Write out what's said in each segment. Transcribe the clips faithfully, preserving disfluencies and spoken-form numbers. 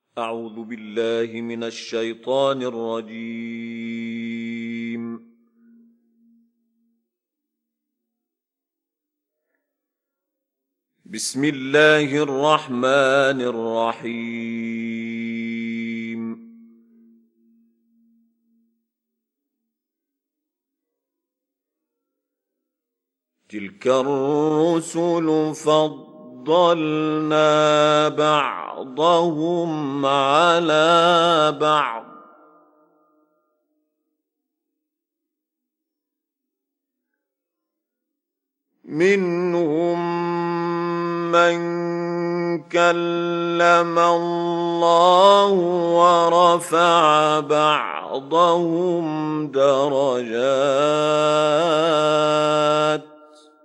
أعوذ بالله من الشيطان الرجيم. بسم الله الرحمن الرحيم. تلك الرسل فضلنا بعضهم على بعض منهم من كلم الله ورفع بعضهم درجات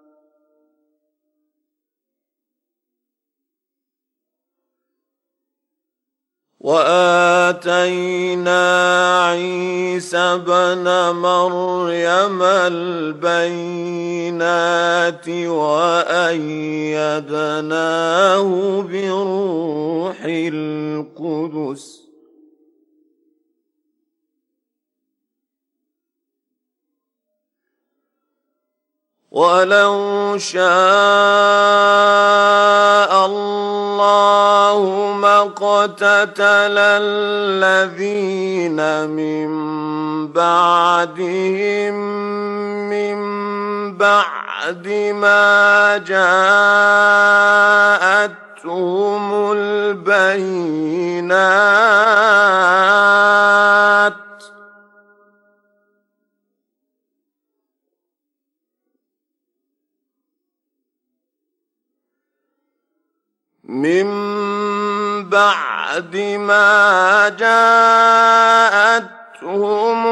وآتينا عيسى ابن مريم البينات وأيدناه بروح القدس ولو شاء الله ما اقتتل الذين من بعدهم من بعد ما جاءتهم البينات من بعد ما جاءتهم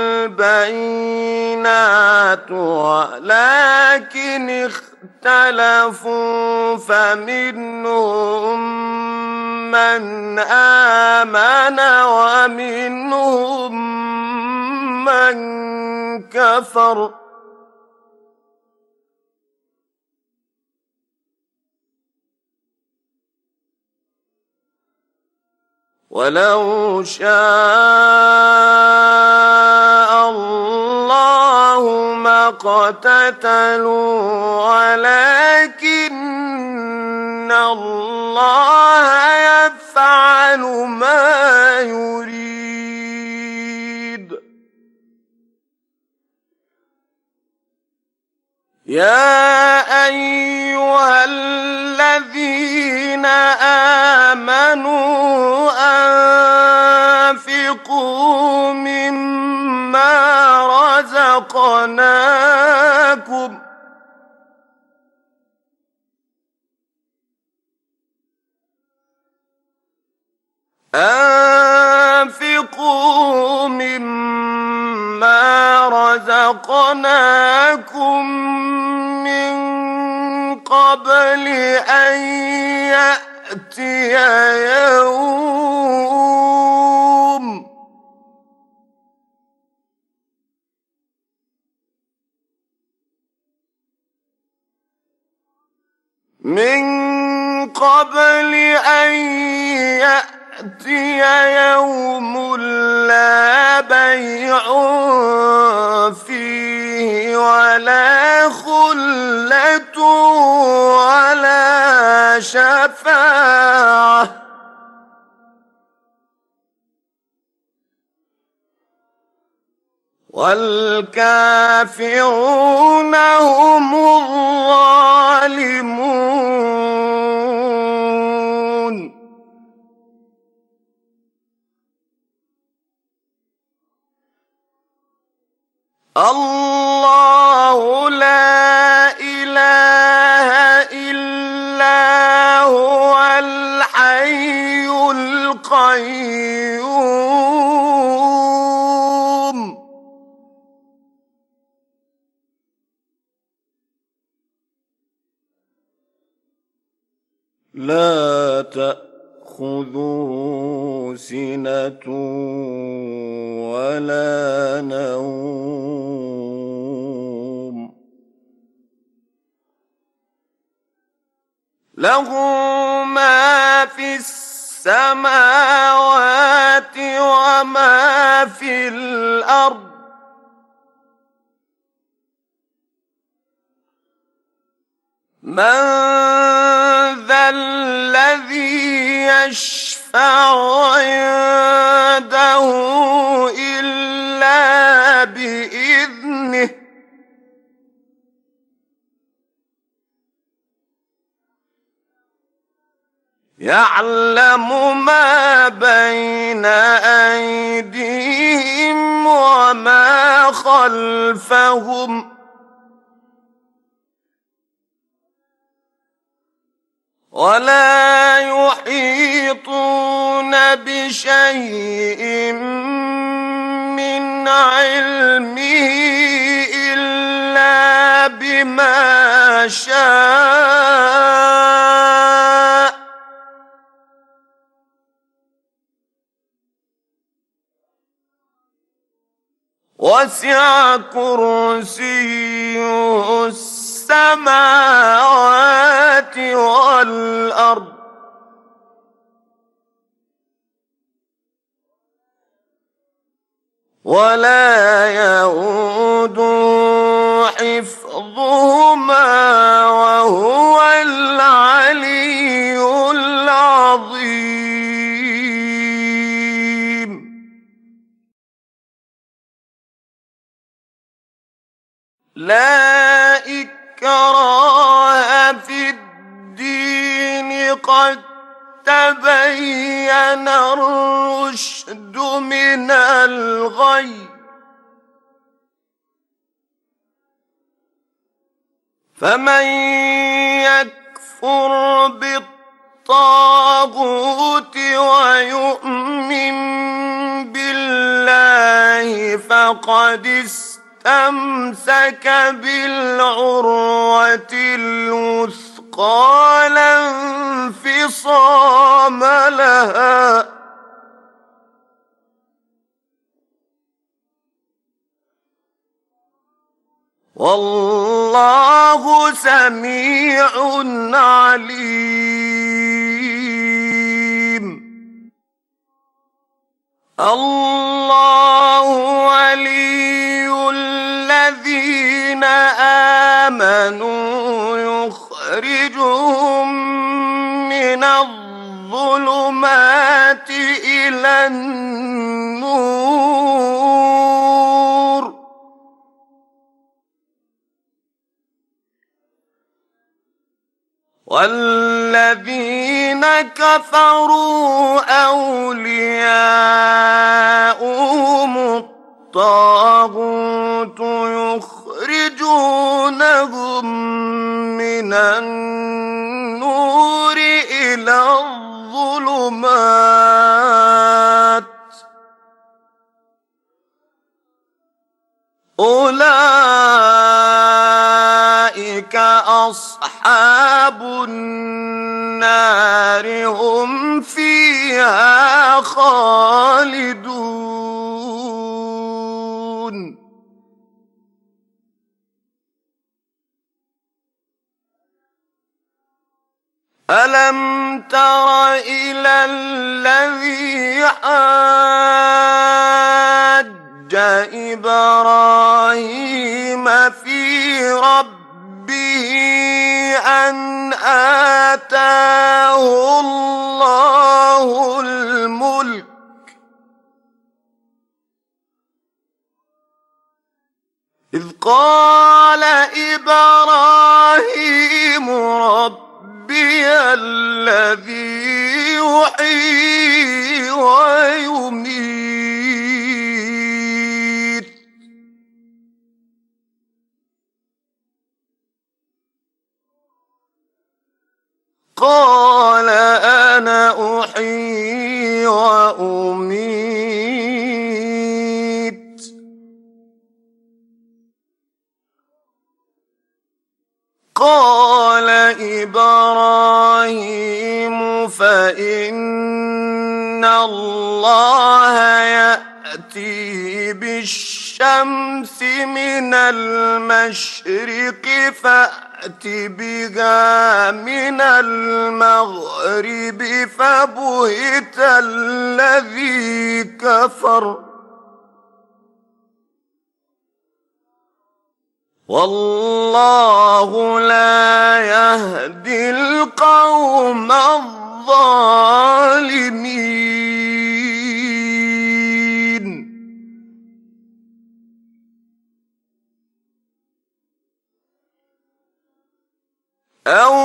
البينات ولكن اختلفوا فمنهم من آمن ومنهم من كفر ولو شاء الله ما اقتتلوا ولكن الله يفعل ما يريد. يا أيها الذين آمنوا أنفقوا مما رزقناكم أنفقوا مما رزقناكم من قبل أن يأتي يوم من قبل أن يأتي يوم لا بيع فيه ولا خلة ولا شفاعة والكافرون هم الظالمون. الله لا إله إلا هو الحي القيوم لا تأخذه سنة ولا نوم له ما في السماوات السماوات وما في الأرض من ذا الذي يشفع عنده إلا بإذنه يعلم ما بين أيديهم وما خلفهم ولا يحيطون بشيء من علمه إلا بما شاء وسع كرسيه السماوات والأرض ولا يؤود حفظهما وهو العلي العظيم. لا إكراه في الدين قد تبين الرشد من الغي فمن يكفر بالطاغوت ويؤمن بالله فقد استمسك بالعروة الوثقى لا انفصام لها والله سميع عليم. الله ولي الذين آمنوا يخرجهم من الظلمات إلى النور والذين كفروا أولياؤهم الطاغوت يخرجونهم من النور إلى الظلمات أولئك أصحاب النار هم فيها خالدون. ألم تر إلى الذي حاج إبراهيم في ربه أن آتاه الله الملك إذ قال إبراهيم ربي الذي يحيي ويميت قال أنا أحيي وأميت قال إبراهيم فإن الله يأتي بالشمس من المشرق فأت فأت بها من المغرب فبهت الذي كفر والله لا يهدي القوم الظالمين. أو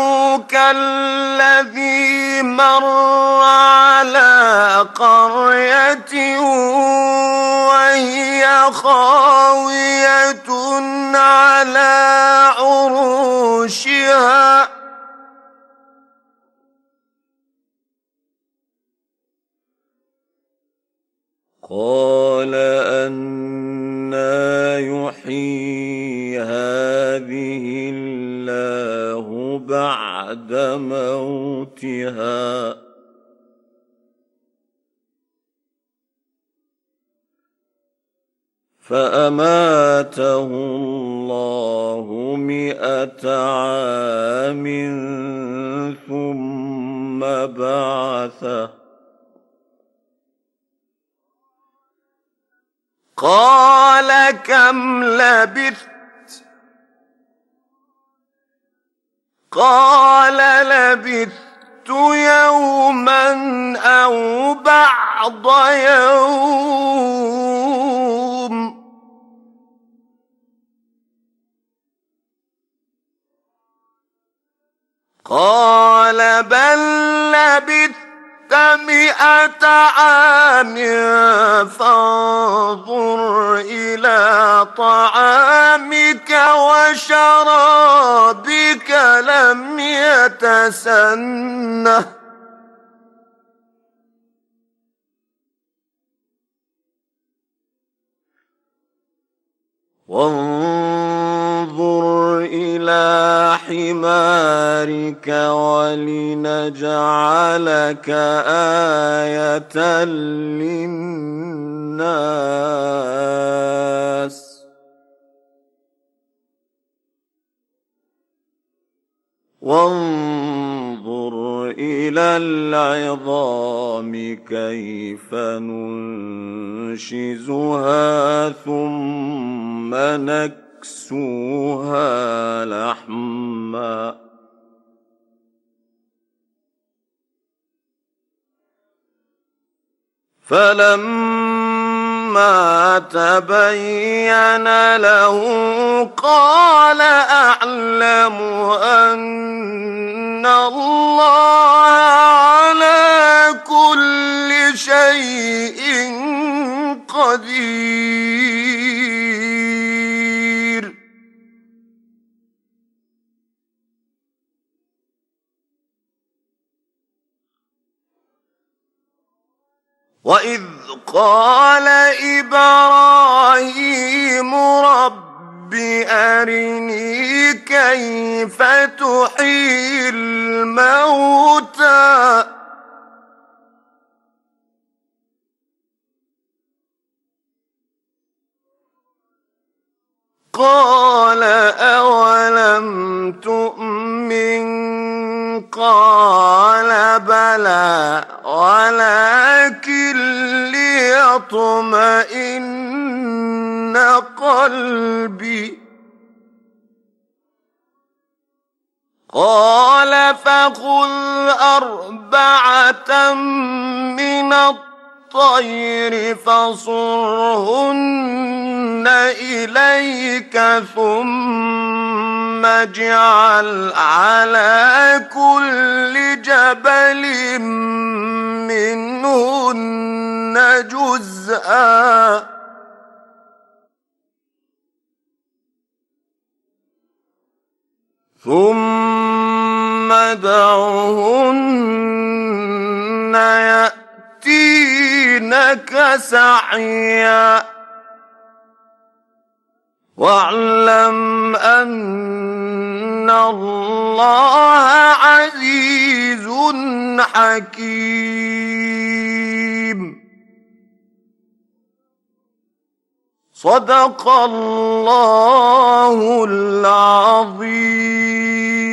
كالذي مر على قرية وهي خاوية على عروشها قال أنى يحيي هذه الله بعد موتها فأماته الله مئة عام ثم بعثه قال كم لبثت قال لبثت يوما أو بعض يوم قال بل لبثت مئة عام فانظر إلى طعامك وشرابك لم يتسنه وانظر إلى حمارك ولنجعلك آية للناس وانظر إلى العظام كيف ننشزها ثم نكسوها لحما فلما تبين له قال أعلم أن الله على كل شيء قدير. وإذ قال إبراهيم رب أرني كيف تحيي الموتى قال أولم تؤمن قال بلى ولكن ليطمئن قلبي قال فخذ أربعة من الطير فصرهن إليك ثم اجعل على كل جبل منهن جزءا ثم دعهن يأتينك سعيا واعلم أن الله عزيز حكيم. صدق الله العظيم.